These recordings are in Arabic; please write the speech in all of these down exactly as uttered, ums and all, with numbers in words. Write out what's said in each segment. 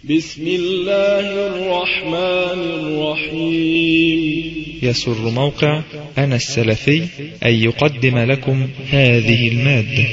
بسم الله الرحمن الرحيم. يسر موقع أنا السلفي أن يقدم لكم هذه المادة.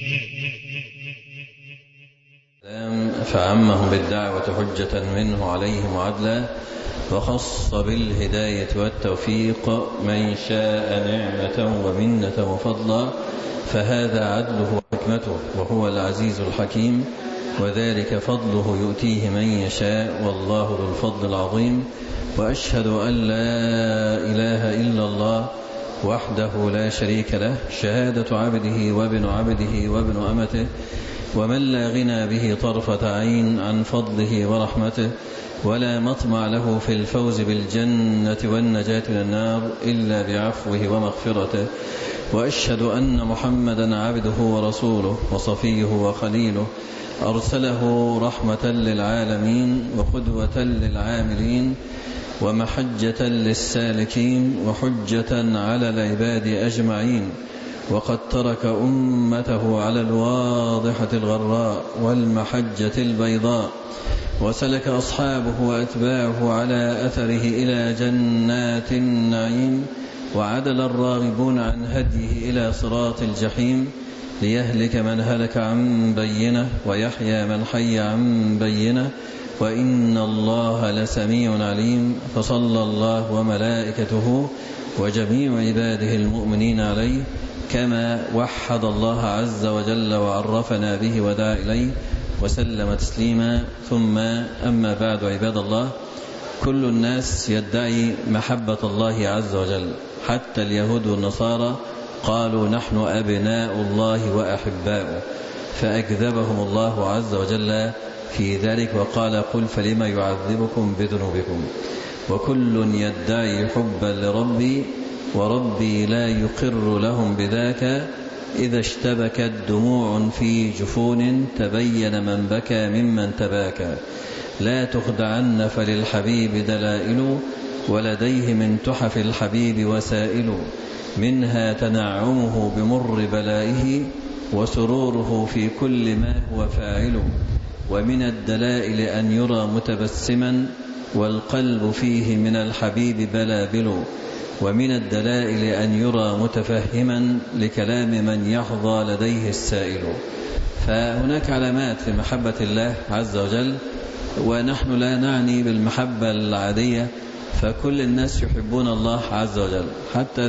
فعمهم بالدعوة حجة منه عليهم وعدلا، وخص بالهداية والتوفيق من شاء نعمة ومنة وفضلا، فهذا عدله وحكمته وهو العزيز الحكيم، وذلك فضله يؤتيه من يشاء، والله ذو الفضل العظيم. وأشهد أن لا إله إلا الله وحده لا شريك له، شهادة عبده وابن عبده وابن أمته، ومن لا غنى به طرفة عين عن فضله ورحمته، ولا مطمع له في الفوز بالجنة والنجاة من النار إلا بعفوه ومغفرته. وأشهد أن محمدا عبده ورسوله وصفيه وخليله، أرسله رحمة للعالمين وقدوة للعاملين ومحجة للسالكين وحجة على العباد أجمعين، وقد ترك أمته على الواضحة الغراء والمحجة البيضاء، وسلك أصحابه وأتباعه على أثره إلى جنات النعيم، وعدل الراغبون عن هديه إلى صراط الجحيم، ليهلك من هلك عن بينه ويحيى من حي عن بينه، وإن الله لسميع عليم. فصلى الله وملائكته وجميع عباده المؤمنين عليه، كما وحد الله عز وجل وعرفنا به ودعا إليه، وسلم تسليما. ثم أما بعد، عباد الله، كل الناس يدعي محبة الله عز وجل، حتى اليهود والنصارى قالوا نحن أبناء الله وأحباؤه، فأكذبهم الله عز وجل في ذلك وقال قل فلم يعذبكم بذنوبكم. وكل يدعي حبا لربي، وربي لا يقر لهم بذاك. إذا اشتبكت دموع في جفون تبين من بكى ممن تباكى، لا تخدعن فللحبيب دلائل، ولديه من تحف الحبيب وسائل، منها تنعمه بمر بلائه، وسروره في كل ما هو فاعل. ومن الدلائل أن يرى متبسما، والقلب فيه من الحبيب بلابل. ومن الدلائل أن يرى متفهما لكلام من يحظى لديه السائل. فهناك علامات في محبة الله عز وجل، ونحن لا نعني بالمحبة العادية، فكل الناس يحبون الله عز وجل، حتى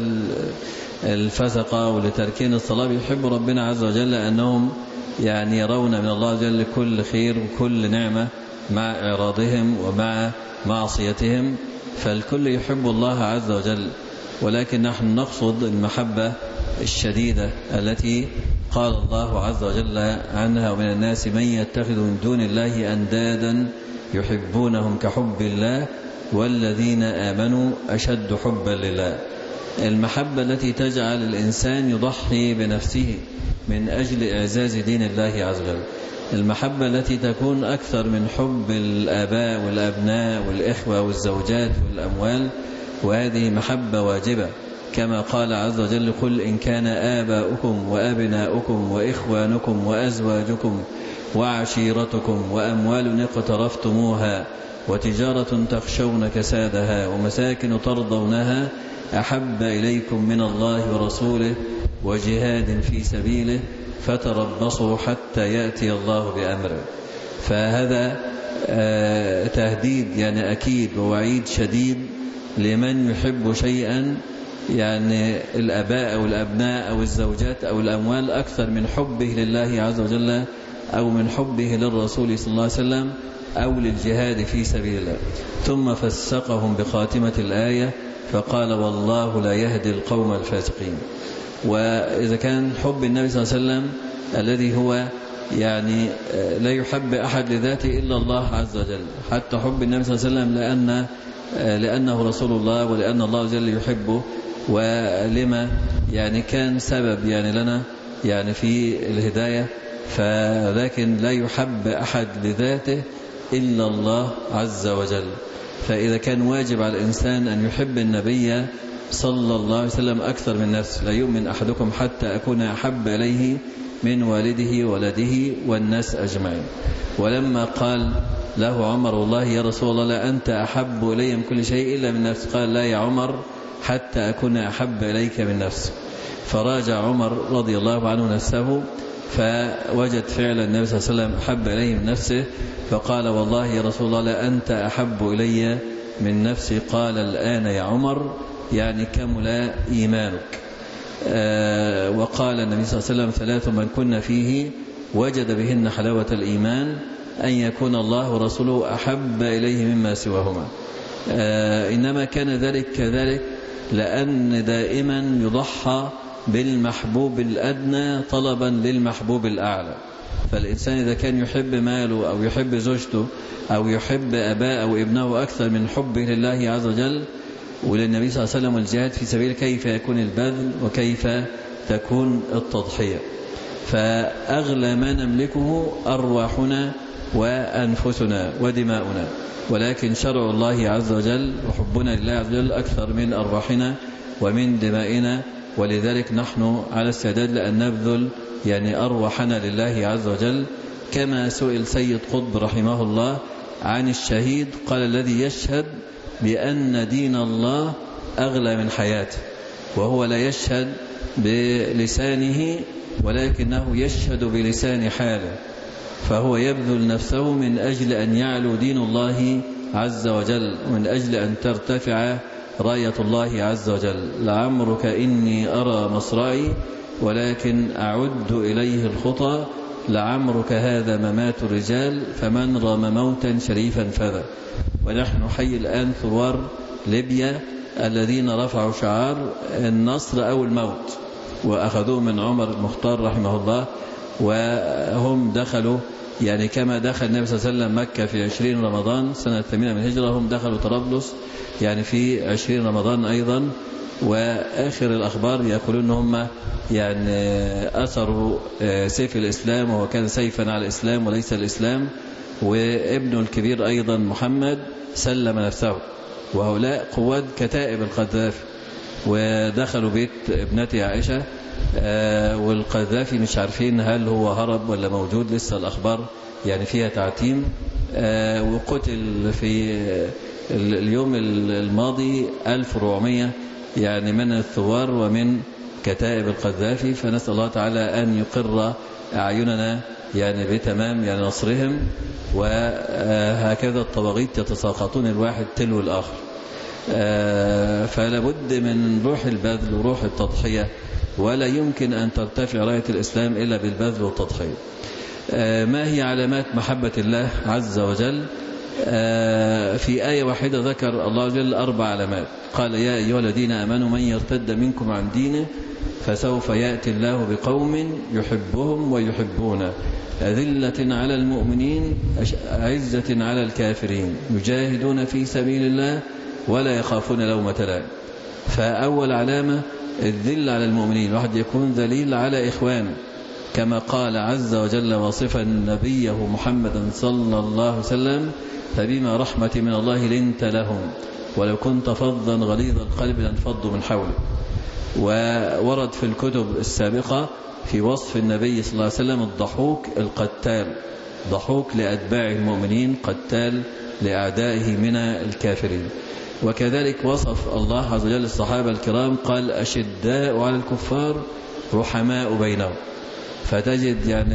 الفسقة ولتركين الصلاة يحب ربنا عز وجل، لأنهم يعني يرون من الله عز وجل كل خير وكل نعمة مع إعراضهم ومع معصيتهم، فالكل يحب الله عز وجل. ولكن نحن نقصد المحبة الشديدة التي قال الله عز وجل عنها ومن الناس من يتخذ من دون الله أندادا يحبونهم كحب الله والذين آمنوا أشد حبا لله. المحبة التي تجعل الإنسان يضحي بنفسه من أجل إعزاز دين الله عز وجل، المحبة التي تكون أكثر من حب الآباء والأبناء والإخوة والزوجات والأموال، وهذه محبة واجبة، كما قال عز وجل قل إن كان آباؤكم وأبناؤكم وإخوانكم وأزواجكم وعشيرتكم وأموال اقترفتموها وتجارة تخشون كسادها ومساكن ترضونها أحب إليكم من الله ورسوله وجهاد في سبيله فتربصوا حتى يأتي الله بأمره. فهذا تهديد يعني أكيد ووعيد شديد لمن يحب شيئا، يعني الآباء أو الأبناء أو الزوجات أو الأموال أكثر من حبه لله عز وجل أو من حبه للرسول صلى الله عليه وسلم أو للجهاد في سبيل الله. ثم فسقهم بخاتمة الآية فقال والله لا يهدي القوم الفاسقين. وإذا كان حب النبي صلى الله عليه وسلم الذي هو يعني لا يحب أحد لذاته إلا الله عز وجل، حتى حب النبي صلى الله عليه وسلم لأن لأنه رسول الله ولأن الله عز وجل يحبه، ولما يعني كان سبب يعني لنا يعني في الهداية، فلكن لا يحب أحد لذاته إلا الله عز وجل. فإذا كان واجب على الإنسان أن يحب النبي صلى الله عليه وسلم أكثر من نفسه، لا يؤمن أحدكم حتى أكون أحب إليه من والده ولده والناس أجمعين. ولما قال له عمر والله يا رسول الله لا أنت أحب إلي من كل شيء إلا من نفسي. قال لا يا عمر حتى أكون أحب إليك من نفسي. فراجع عمر رضي الله عنه نفسه فوجد فعلا النبي صلى الله عليه وسلم أحب إليه من نفسه، فقال والله يا رسول الله لا أنت أحب إلي من نفسي. قال الآن يا عمر يعني كمل إيمانك. آه وقال النبي صلى الله عليه وسلم ثلاث من كن فيه وجد بهن حلاوة الإيمان أن يكون الله ورسوله أحب إليه مما سواهما. آه إنما كان ذلك كذلك لأن دائما يضحى بالمحبوب الأدنى طلبا للمحبوب الأعلى. فالإنسان إذا كان يحب ماله أو يحب زوجته أو يحب أباه أو ابنه أكثر من حبه لله عز وجل وللنبي صلى الله عليه وسلم والجهاد في سبيل كيف يكون البذل وكيف تكون التضحية. فأغلى ما نملكه أرواحنا وأنفسنا ودماؤنا، ولكن شرع الله عز وجل وحبنا لله عز وجل أكثر من أرواحنا ومن دمائنا، ولذلك نحن على استعداد لأن نبذل يعني أرواحنا لله عز وجل. كما سئل سيد قطب رحمه الله عن الشهيد قال الذي يشهد بأن دين الله أغلى من حياته، وهو لا يشهد بلسانه ولكنه يشهد بلسان حاله، فهو يبذل نفسه من أجل أن يعلو دين الله عز وجل ومن أجل أن ترتفع راية الله عز وجل. لعمرك إني أرى مصرعي ولكن أعد إليه الخطى، لعمرك هذا ممات الرجال فمن رام موتا شريفا فذا. ونحن حي الآن ثوار ليبيا الذين رفعوا شعار النصر أو الموت، وأخذوه من عمر المختار رحمه الله، وهم دخلوا يعني كما دخل النبي صلى الله عليه وسلم مكة في عشرين رمضان سنة ثمانية من الهجرة، هم دخلوا طرابلس يعني في عشرين رمضان أيضا. وآخر الأخبار يقولون أنهم يعني أثروا سيف الإسلام وهو كان سيفا على الإسلام وليس الإسلام، وابنه الكبير أيضا محمد سلم نفسه، وهؤلاء قواد كتائب القذافي. ودخلوا بيت ابنتي عائشة والقذافي مش عارفين هل هو هرب ولا موجود، لسه الأخبار يعني فيها تعتيم. وقتل في اليوم الماضي ألف وأربعمائة يعني من الثوار ومن كتائب القذافي. فنسأل الله تعالى أن يقر أعيننا يعني بتمام يعني نصرهم. وهكذا الطواغيت يتساقطون الواحد تلو الآخر. فلا بد من روح البذل وروح التضحية، ولا يمكن أن ترتفع راية الإسلام إلا بالبذل والتضحية. ما هي علامات محبة الله عز وجل؟ في آية واحدة ذكر الله عز وجل أربع علامات. قال يا أيها الذين آمنوا من يرتد منكم عن دينه فسوف يأتي الله بقوم يحبهم ويحبونه أذلة على المؤمنين عزة على الكافرين يجاهدون في سبيل الله ولا يخافون لومة لائم. فأول علامة الذل على المؤمنين، الواحد يكون ذليل على إخوانه، كما قال عز وجل واصفا نبيه محمدا صلى الله عليه وسلم فبما رحمة من الله لنت لهم ولو كنت فظا غليظ القلب لانفضوا من حولك. وورد في الكتب السابقة في وصف النبي صلى الله عليه وسلم الضحوك القتال، ضحوك لأتباع المؤمنين قتال لأعدائه من الكافرين. وكذلك وصف الله عز وجل الصحابة الكرام قال أشداء على الكفار رحماء بينهم. فتجد يعني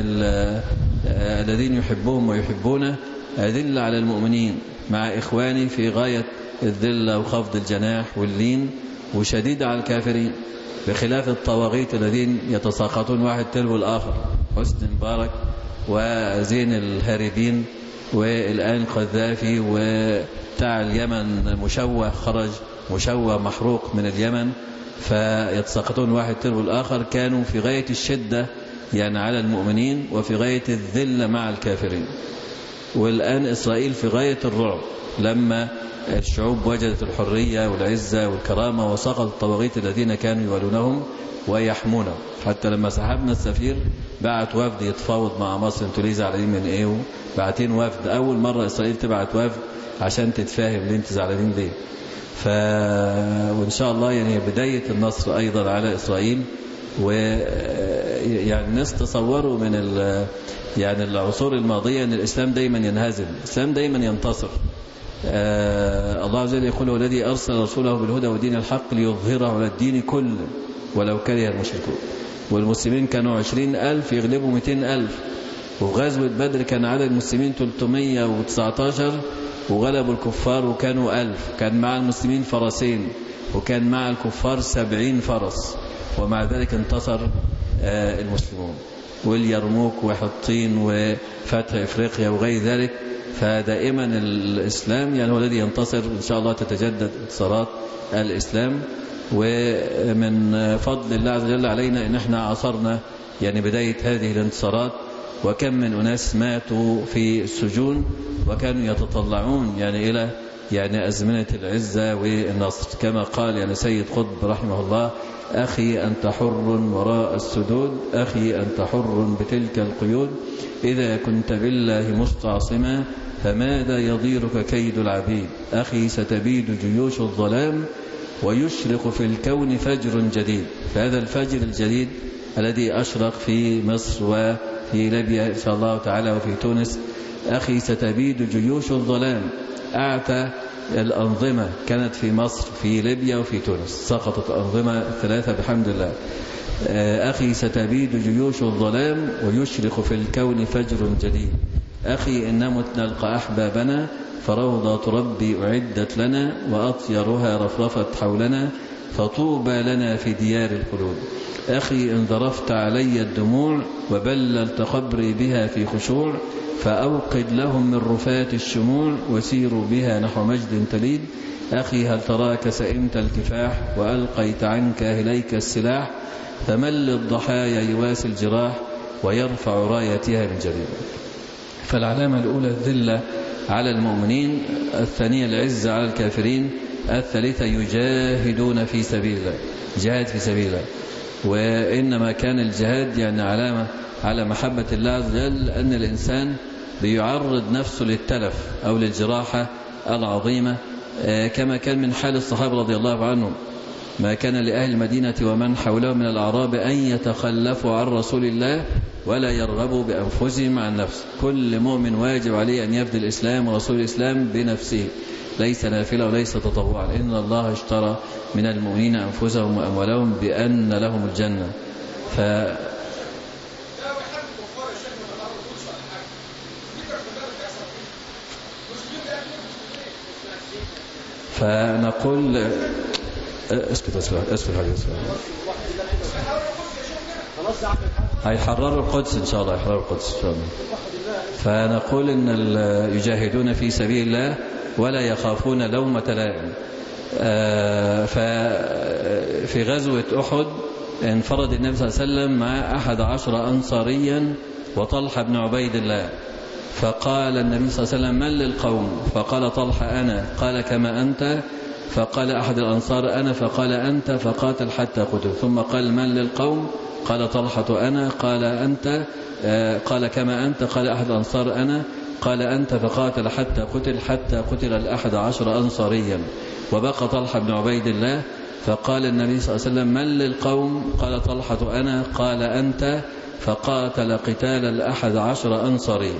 الذين يحبهم ويحبونه أذل على المؤمنين مع إخواني في غاية الذلة وخفض الجناح واللين، وشديد على الكافرين، بخلاف الطواغيت الذين يتساقطون واحد تلو الآخر، حسن مبارك وزين الهاربين، والآن قذافي وتاع اليمن مشوه خرج مشوه محروق من اليمن، فيتساقطون واحد تلو الآخر. كانوا في غاية الشدة يعني على المؤمنين وفي غاية الذلة مع الكافرين. والآن إسرائيل في غاية الرعب لما الشعوب وجدت الحرية والعزة والكرامة وسقط الطواغيت الذين كانوا يولونهم ويحمونهم. حتى لما سحبنا السفير بعت وفد يتفاوض مع مصر، انتوا ليه زعلانين من ايه؟ بعتين وفد، أول مرة إسرائيل تبعت وفد عشان تتفاهم ليه انتوا زعلانين ليه. ف... وإن شاء الله يعني بداية النصر أيضا على إسرائيل ويعني الناس تصوروا من يعني العصور الماضية أن الإسلام دايما ينهزم، الإسلام دايما ينتصر. آه الله عز وجل يقول والذي أرسل رسوله بالهدى ودين الحق ليظهره على الدين كله ولو كره المشركون. والمسلمين كانوا عشرين ألف يغلبوا مئتين ألف، وفي غزوة بدر كان عدد المسلمين ثلاثمئة وتسعة عشر وغلبوا الكفار وكانوا ألف. كان مع المسلمين فرسين وكان مع الكفار سبعين فرس، ومع ذلك انتصر آه المسلمون. واليرموك وحطين وفتح إفريقيا وغير ذلك. فدائما الإسلام يعني هو الذي ينتصر، إن شاء الله تتجدد انتصارات الإسلام. ومن فضل الله عز وجل علينا إن احنا عصرنا يعني بداية هذه الانتصارات، وكم من أناس ماتوا في السجون وكانوا يتطلعون يعني إلى يعني أزمنة العزة والنصر، كما قال يعني سيد قطب رحمه الله: أخي أنت حر وراء السدود، أخي أنت حر بتلك القيود، إذا كنت بالله مستعصما فماذا يضيرك كيد العبيد، أخي ستبيد جيوش الظلام ويشرق في الكون فجر جديد. فهذا الفجر الجديد الذي أشرق في مصر وفي ليبيا إن شاء الله تعالى وفي تونس، أخي ستبيد جيوش الظلام. أعتى الأنظمة كانت في مصر في ليبيا وفي تونس، سقطت أنظمة ثلاثة بحمد الله. أخي ستبيد جيوش الظلام ويشرق في الكون فجر جديد، أخي إن نمت نلقى أحبابنا فروضة ربي أعدت لنا وأطيرها رفرفت حولنا فطوبى لنا في ديار القلوب، أخي إن ذرفت علي الدموع وبللت قبري بها في خشوع فأوقد لهم من رفات الشموع وسيروا بها نحو مجد تليد، أخي هل تراك سئمت الكفاح وألقيت عنك إليك السلاح فمل الضحايا يواسي الجراح ويرفع رايتها من جديد. فالعلامة الأولى الذلة على المؤمنين، الثانية العزة على الكافرين، الثالثة يجاهدون في سبيل الله، جهاد في سبيل الله. وإنما كان الجهاد يعني علامة على محبة الله عز وجل، أن الإنسان بيعرض نفسه للتلف أو للجراحة العظيمة، كما كان من حال الصحابة رضي الله عنهم. ما كان لأهل المدينة ومن حولهم من الأعراب أن يتخلفوا عن رسول الله ولا يرغبوا بأنفسهم عن نفسه. كل مؤمن واجب عليه أن يفدي الإسلام ورسول الإسلام بنفسه، ليس نافلة وليس تطوعا. إن الله اشترى من المؤمنين أنفسهم وأموالهم بأن لهم الجنة. ف فنقول اسكت اسكت اسكت هيحرروا القدس إن شاء الله، يحرروا القدس إن شاء الله. فنقول إن يجاهدون في سبيل الله ولا يخافون لومة لائم. ففي غزوة أحد انفرد النبي صلى الله عليه وسلم مع أحد عشر أنصاريا وطلحة بن عبيد الله، فقال النبي صلى الله عليه وسلم: من للقوم؟ فقال طلحة: أنا. قال: كما أنت؟ فقال أحد الأنصار: أنا. فقال: أنت. فقاتل حتى قتل. ثم قال: من للقوم؟ قال طلحة: أنا. قال: أنت. قال: كما أنت؟ قال أحد الأنصار: أنا. قال: أنت. فقاتل حتى قتل حتى قتل الأحد عشر أنصاريا، وبقى طلحة بن عبيد الله. فقال النبي صلى الله عليه وسلم: من للقوم؟ قال طلحة: أنا. قال: أنت. فقاتل قتال الأحد عشر أنصاري.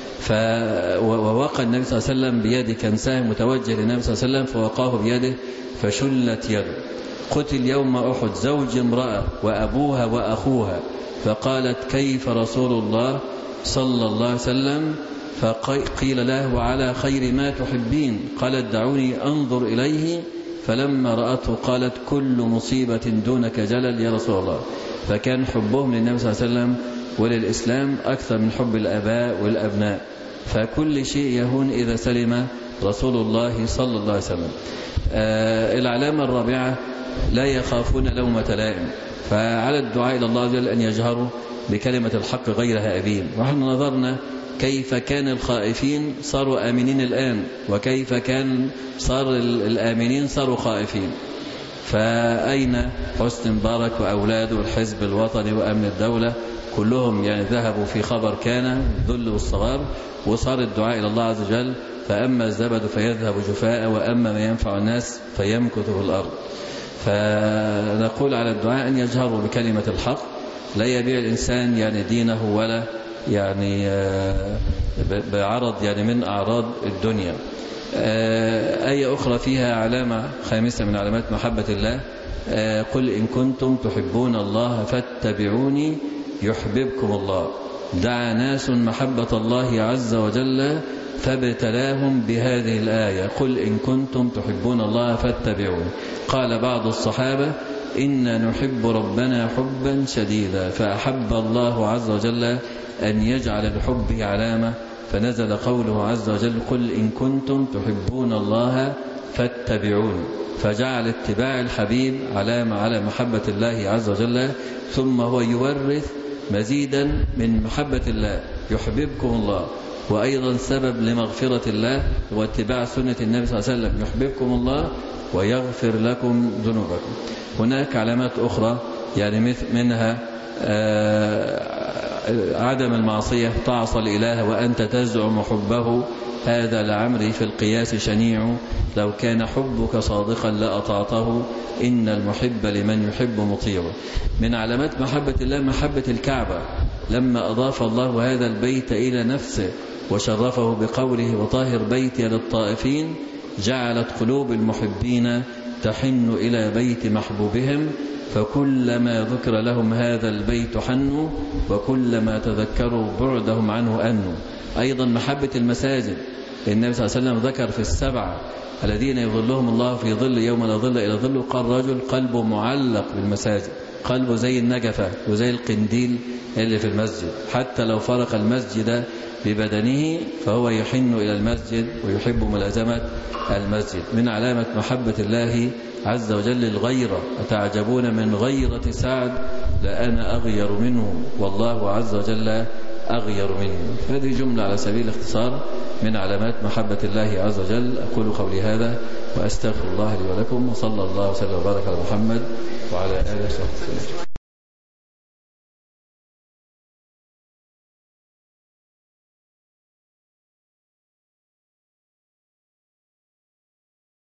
فوقع النبي صلى الله عليه وسلم بيده، كان سهم متوجه للنبي صلى الله عليه وسلم فوقاه بيده فشلت يده. قتل يوم أحد زوج امرأة وأبوها وأخوها، فقالت: كيف رسول الله صلى الله عليه وسلم؟ فقيل له: وعلى خير ما تحبين. قالت: دعوني أنظر إليه. فلما رأته قالت: كل مصيبة دونك جلل يا رسول الله. فكان حبهم للنبي صلى الله عليه وسلم وللإسلام أكثر من حب الآباء والأبناء، فكل شيء يهون إذا سلم رسول الله صلى الله عليه وسلم. آه العلامة الرابعة: لا يخافون لومة لائم. فعلى الدعاء إلى الله جل أن يجهروا بكلمة الحق غير هائبين. ونحن نظرنا كيف كان الخائفين صاروا آمنين الآن، وكيف كان صار الآمنين صاروا خائفين. فأين حسن مبارك وأولاده والحزب الوطني وأمن الدولة؟ كلهم يعني ذهبوا في خبر كان الذل والصغار، وصار الدعاء إلى الله عز وجل: فأما الزبد فيذهب جفاء وأما ما ينفع الناس فيمكث في الأرض. فنقول على الدعاء أن يجهروا بكلمة الحق، لا يبيع الإنسان يعني دينه ولا يعني بعرض يعني من أعراض الدنيا. آية أخرى فيها علامة خامسة من علامات محبة الله، قل إن كنتم تحبون الله فاتبعوني يحببكم الله. دعا ناس محبة الله عز وجل فابتلاهم بهذه الآية، قل إن كنتم تحبون الله فاتبعوني. قال بعض الصحابة إنا نحب ربنا حبا شديدا، فأحب الله عز وجل أن يجعل لحبه علامة، فنزل قوله عز وجل قل إن كنتم تحبون الله فاتبعوني، فجعل اتباع الحبيب علامة على محبة الله عز وجل. ثم هو يورث مزيدا من محبة الله، يحببكم الله، وأيضا سبب لمغفرة الله واتباع سنة النبي صلى الله عليه وسلم، يحببكم الله ويغفر لكم ذنوبكم. هناك علامات أخرى يعني منها عدم المعصية، تعصى الإله وأنت تزعم حبه، هذا لعمري في القياس شنيع، لو كان حبك صادقا لأطعته، إن المحب لمن يحب مطيع. من علامات محبة الله محبة الكعبة، لما أضاف الله هذا البيت إلى نفسه وشرفه بقوله وطاهر بيتي للطائفين، جعلت قلوب المحبين تحن إلى بيت محبوبهم، فكلما ذكر لهم هذا البيت حنوا، وكلما تذكروا بعدهم عنه أنوا. أيضا محبة المساجد، النبي صلى الله عليه وسلم ذكر في السبعة الذين يظلهم الله في ظل يوم لا ظل إلى ظله، قال رجل قلبه معلق بالمساجد، قلبه زي النجفة وزي القنديل اللي في المسجد، حتى لو فرق المسجد ببدنه فهو يحن إلى المسجد ويحب ملازمة المسجد. من علامة محبة الله عز وجل الغيرة، أتعجبون من غيرة سعد لأنا أغير منه والله عز وجل أغير منه. هذه جملة على سبيل الاختصار من علامات محبة الله عز وجل. أقول قولي هذا وأستغفر الله لي ولكم، وصلى الله وسلم وبارك على محمد وعلى آله وصحبه وسلم.